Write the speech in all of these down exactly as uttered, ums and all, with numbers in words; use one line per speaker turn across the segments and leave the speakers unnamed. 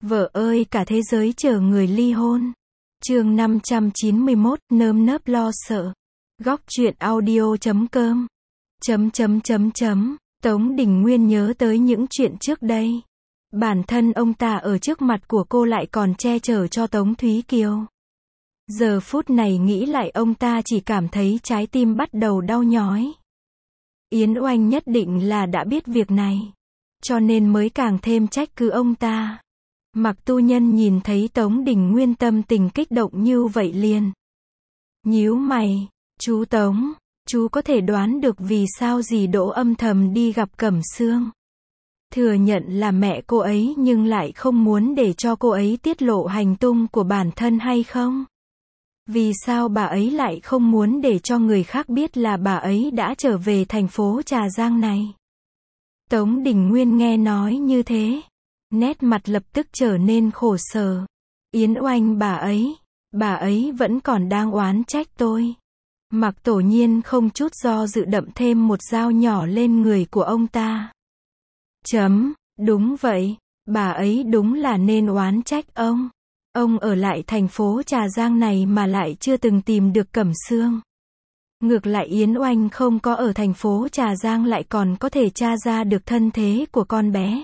Vợ ơi, cả thế giới chờ người ly hôn. Chương năm trăm chín mươi mốt, nơm nớp lo sợ. Góc truyện audio chấm com. Chấm chấm chấm chấm. Tống Đình Nguyên nhớ tới những chuyện trước đây. Bản thân ông ta ở trước mặt của cô lại còn che chở cho Tống Thúy Kiều. Giờ phút này nghĩ lại ông ta chỉ cảm thấy trái tim bắt đầu đau nhói. Yến Oanh nhất định là đã biết việc này, cho nên mới càng thêm trách cứ ông ta. Mặc Tu Nhân nhìn thấy Tống Đình Nguyên tâm tình kích động như vậy liền nhíu mày. Chú Tống, chú có thể đoán được vì sao dì Đỗ âm thầm đi gặp Cẩm Sương, thừa nhận là mẹ cô ấy nhưng lại không muốn để cho cô ấy tiết lộ hành tung của bản thân hay không? Vì sao bà ấy lại không muốn để cho người khác biết là bà ấy đã trở về thành phố Trà Giang này? Tống Đình Nguyên nghe nói như thế, nét mặt lập tức trở nên khổ sở. Yến Oanh bà ấy, bà ấy vẫn còn đang oán trách tôi. Mặc Tổ Nhiên không chút do dự đậm thêm một dao nhỏ lên người của ông ta. Chấm, đúng vậy, bà ấy đúng là nên oán trách ông. Ông ở lại thành phố Trà Giang này mà lại chưa từng tìm được Cẩm Sương. Ngược lại Yến Oanh không có ở thành phố Trà Giang lại còn có thể tra ra được thân thế của con bé.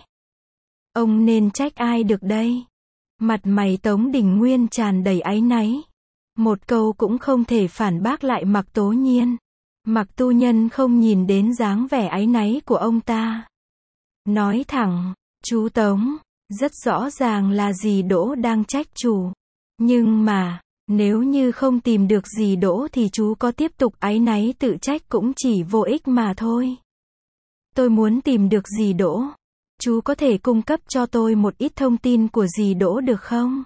Ông nên trách ai được đây? Mặt mày Tống Đình Nguyên tràn đầy áy náy. Một câu cũng không thể phản bác lại Mặc Tố Nhiên. Mặc Tu Nhân không nhìn đến dáng vẻ áy náy của ông ta. Nói thẳng, chú Tống, rất rõ ràng là dì Đỗ đang trách chủ. Nhưng mà, nếu như không tìm được dì Đỗ thì chú có tiếp tục áy náy tự trách cũng chỉ vô ích mà thôi. Tôi muốn tìm được dì Đỗ. Chú có thể cung cấp cho tôi một ít thông tin của dì Đỗ được không?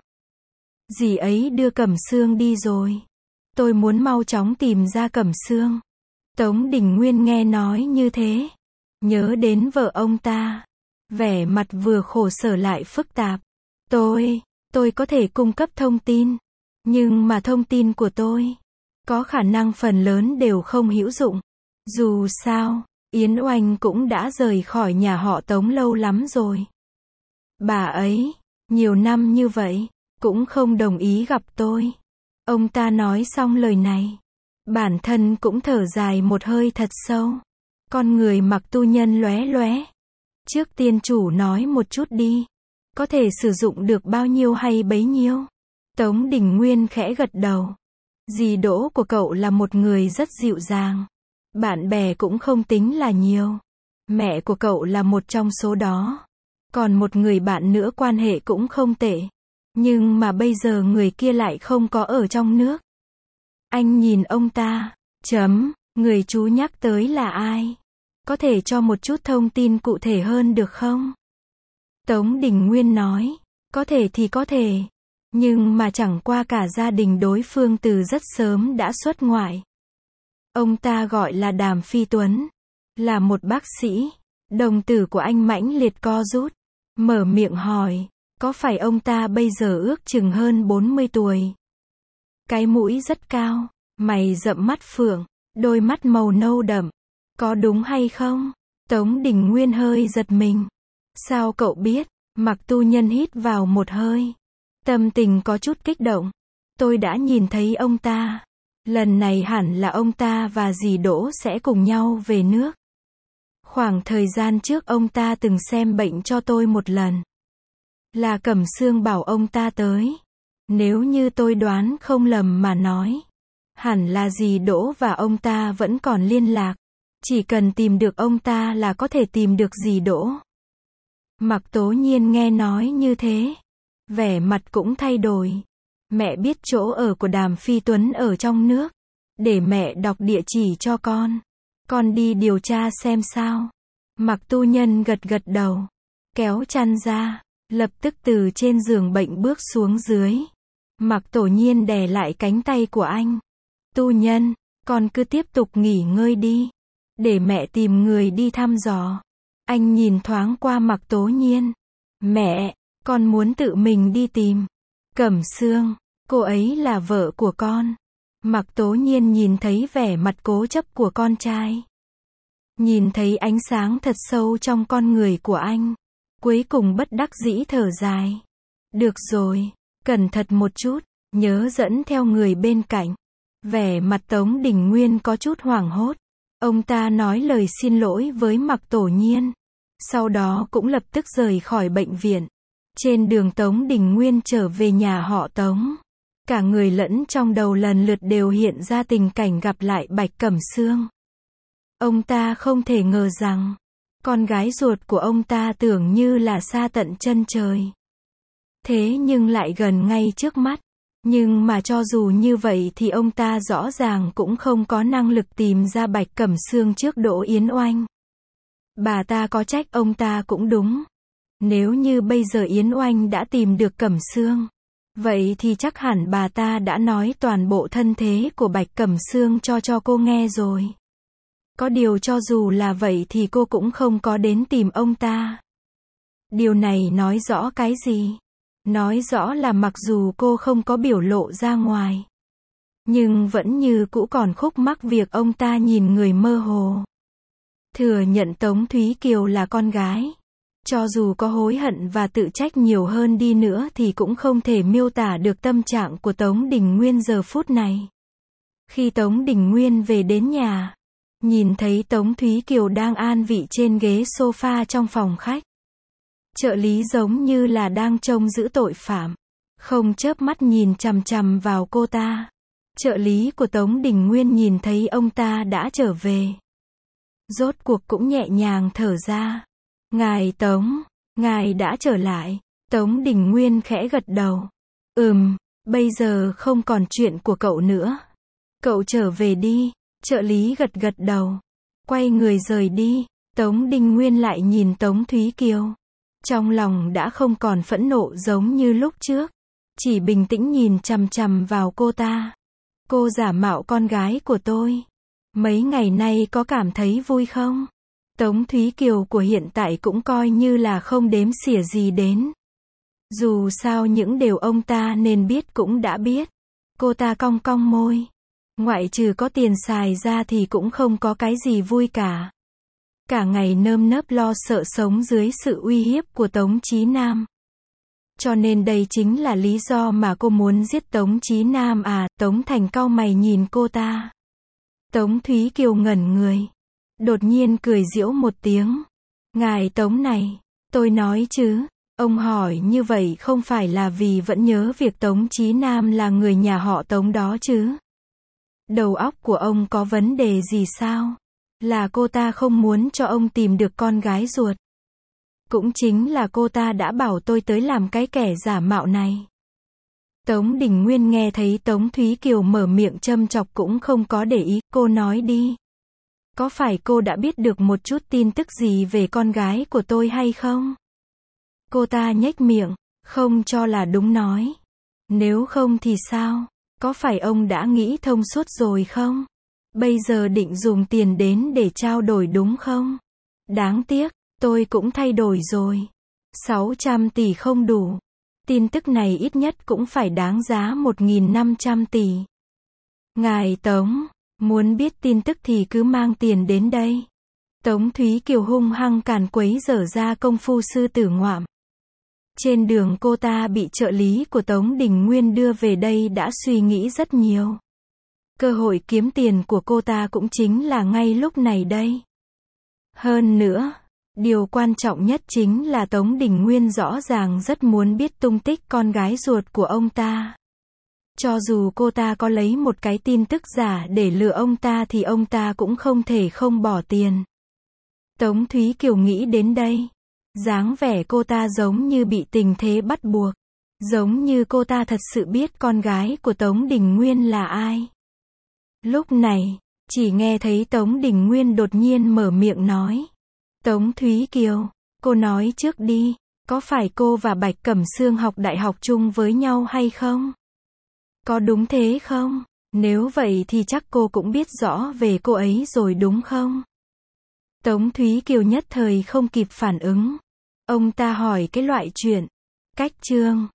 Dì ấy đưa Cẩm Sương đi rồi. Tôi muốn mau chóng tìm ra Cẩm Sương. Tống Đình Nguyên nghe nói như thế, nhớ đến vợ ông ta, vẻ mặt vừa khổ sở lại phức tạp. Tôi, tôi có thể cung cấp thông tin, nhưng mà thông tin của tôi, có khả năng phần lớn đều không hữu dụng. Dù sao, Yến Oanh cũng đã rời khỏi nhà họ Tống lâu lắm rồi. Bà ấy, nhiều năm như vậy, cũng không đồng ý gặp tôi. Ông ta nói xong lời này, bản thân cũng thở dài một hơi thật sâu. Con người Mặc Tu Nhân lóe lóe. Trước tiên chủ nói một chút đi. Có thể sử dụng được bao nhiêu hay bấy nhiêu? Tống Đình Nguyên khẽ gật đầu. Dì Đỗ của cậu là một người rất dịu dàng. Bạn bè cũng không tính là nhiều. Mẹ của cậu là một trong số đó. Còn một người bạn nữa quan hệ cũng không tệ. Nhưng mà bây giờ người kia lại không có ở trong nước. Anh nhìn ông ta. Chấm, người chú nhắc tới là ai? Có thể cho một chút thông tin cụ thể hơn được không? Tống Đình Nguyên nói. Có thể thì có thể. Nhưng mà chẳng qua cả gia đình đối phương từ rất sớm đã xuất ngoại. Ông ta gọi là Đàm Phi Tuấn. Là một bác sĩ. Đồng tử của anh mãnh liệt co rút. Mở miệng hỏi. Có phải ông ta bây giờ ước chừng hơn bốn mươi tuổi? Cái mũi rất cao. Mày rậm mắt phượng. Đôi mắt màu nâu đậm. Có đúng hay không? Tống Đình Nguyên hơi giật mình. Sao cậu biết? Mặc Tu Nhân hít vào một hơi. Tâm tình có chút kích động. Tôi đã nhìn thấy ông ta. Lần này hẳn là ông ta và dì Đỗ sẽ cùng nhau về nước. Khoảng thời gian trước ông ta từng xem bệnh cho tôi một lần. Là Cẩm Sương bảo ông ta tới. Nếu như tôi đoán không lầm mà nói, hẳn là dì Đỗ và ông ta vẫn còn liên lạc. Chỉ cần tìm được ông ta là có thể tìm được dì Đỗ. Mặc Tố Nhiên nghe nói như thế, vẻ mặt cũng thay đổi. Mẹ biết chỗ ở của Đàm Phi Tuấn ở trong nước. Để mẹ đọc địa chỉ cho con. Con đi điều tra xem sao. Mặc Tu Nhân gật gật đầu. Kéo chăn ra. Lập tức từ trên giường bệnh bước xuống dưới. Mặc Tổ Nhiên đè lại cánh tay của anh. Tu Nhân, con cứ tiếp tục nghỉ ngơi đi. Để mẹ tìm người đi thăm dò. Anh nhìn thoáng qua Mặc Tố Nhiên. Mẹ, con muốn tự mình đi tìm Cẩm Sương. Cô ấy là vợ của con. Mặc Tố Nhiên nhìn thấy vẻ mặt cố chấp của con trai. Nhìn thấy ánh sáng thật sâu trong con người của anh. Cuối cùng bất đắc dĩ thở dài. Được rồi, cẩn thận một chút, nhớ dẫn theo người bên cạnh. Vẻ mặt Tống Đình Nguyên có chút hoảng hốt. Ông ta nói lời xin lỗi với Mạc Tổ Nhiên. Sau đó cũng lập tức rời khỏi bệnh viện. Trên đường Tống Đình Nguyên trở về nhà họ Tống. Cả người lẫn trong đầu lần lượt đều hiện ra tình cảnh gặp lại Bạch Cẩm Sương. Ông ta không thể ngờ rằng, con gái ruột của ông ta tưởng như là xa tận chân trời. Thế nhưng lại gần ngay trước mắt. Nhưng mà cho dù như vậy thì ông ta rõ ràng cũng không có năng lực tìm ra Bạch Cẩm Sương trước Đỗ Yến Oanh. Bà ta có trách ông ta cũng đúng. Nếu như bây giờ Yến Oanh đã tìm được Cẩm Sương, vậy thì chắc hẳn bà ta đã nói toàn bộ thân thế của Bạch Cẩm Sương cho cho cô nghe rồi. Có điều cho dù là vậy thì cô cũng không có đến tìm ông ta. Điều này nói rõ cái gì? Nói rõ là mặc dù cô không có biểu lộ ra ngoài, nhưng vẫn như cũ còn khúc mắc việc ông ta nhìn người mơ hồ. Thừa nhận Tống Thúy Kiều là con gái. Cho dù có hối hận và tự trách nhiều hơn đi nữa thì cũng không thể miêu tả được tâm trạng của Tống Đình Nguyên giờ phút này. Khi Tống Đình Nguyên về đến nhà, nhìn thấy Tống Thúy Kiều đang an vị trên ghế sofa trong phòng khách. Trợ lý giống như là đang trông giữ tội phạm, không chớp mắt nhìn chằm chằm vào cô ta. Trợ lý của Tống Đình Nguyên nhìn thấy ông ta đã trở về, rốt cuộc cũng nhẹ nhàng thở ra. Ngài Tống, ngài đã trở lại. Tống Đình Nguyên khẽ gật đầu. Ừm, bây giờ không còn chuyện của cậu nữa. Cậu trở về đi. Trợ lý gật gật đầu, quay người rời đi. Tống Đình Nguyên lại nhìn Tống Thúy Kiều. Trong lòng đã không còn phẫn nộ giống như lúc trước, chỉ bình tĩnh nhìn chằm chằm vào cô ta. Cô giả mạo con gái của tôi. Mấy ngày nay có cảm thấy vui không? Tống Thúy Kiều của hiện tại cũng coi như là không đếm xỉa gì đến. Dù sao những điều ông ta nên biết cũng đã biết. Cô ta cong cong môi. Ngoại trừ có tiền xài ra thì cũng không có cái gì vui cả. Cả ngày nơm nớp lo sợ sống dưới sự uy hiếp của Tống Chí Nam. Cho nên đây chính là lý do mà cô muốn giết Tống Chí Nam à? Tống Thành cau mày nhìn cô ta. Tống Thúy Kiều ngẩn người. Đột nhiên cười giễu một tiếng. Ngài Tống này, tôi nói chứ. Ông hỏi như vậy không phải là vì vẫn nhớ việc Tống Chí Nam là người nhà họ Tống đó chứ? Đầu óc của ông có vấn đề gì sao? Là cô ta không muốn cho ông tìm được con gái ruột. Cũng chính là cô ta đã bảo tôi tới làm cái kẻ giả mạo này. Tống Đình Nguyên nghe thấy Tống Thúy Kiều mở miệng châm chọc cũng không có để ý. Cô nói đi. Có phải cô đã biết được một chút tin tức gì về con gái của tôi hay không? Cô ta nhếch miệng, không cho là đúng nói. Nếu không thì sao? Có phải ông đã nghĩ thông suốt rồi không? Bây giờ định dùng tiền đến để trao đổi đúng không? Đáng tiếc, tôi cũng thay đổi rồi. sáu trăm tỷ không đủ. Tin tức này ít nhất cũng phải đáng giá một nghìn năm trăm tỷ. Ngài Tống, muốn biết tin tức thì cứ mang tiền đến đây. Tống Thúy Kiều hung hăng càn quấy dở ra công phu sư tử ngoạm. Trên đường cô ta bị trợ lý của Tống Đình Nguyên đưa về đây đã suy nghĩ rất nhiều. Cơ hội kiếm tiền của cô ta cũng chính là ngay lúc này đây. Hơn nữa, điều quan trọng nhất chính là Tống Đình Nguyên rõ ràng rất muốn biết tung tích con gái ruột của ông ta. Cho dù cô ta có lấy một cái tin tức giả để lừa ông ta thì ông ta cũng không thể không bỏ tiền. Tống Thúy Kiều nghĩ đến đây. Dáng vẻ cô ta giống như bị tình thế bắt buộc. Giống như cô ta thật sự biết con gái của Tống Đình Nguyên là ai. Lúc này, chỉ nghe thấy Tống Đình Nguyên đột nhiên mở miệng nói. Tống Thúy Kiều, cô nói trước đi, có phải cô và Bạch Cẩm Sương học đại học chung với nhau hay không? Có đúng thế không? Nếu vậy thì chắc cô cũng biết rõ về cô ấy rồi đúng không? Tống Thúy Kiều nhất thời không kịp phản ứng. Ông ta hỏi cái loại chuyện. Cách chương.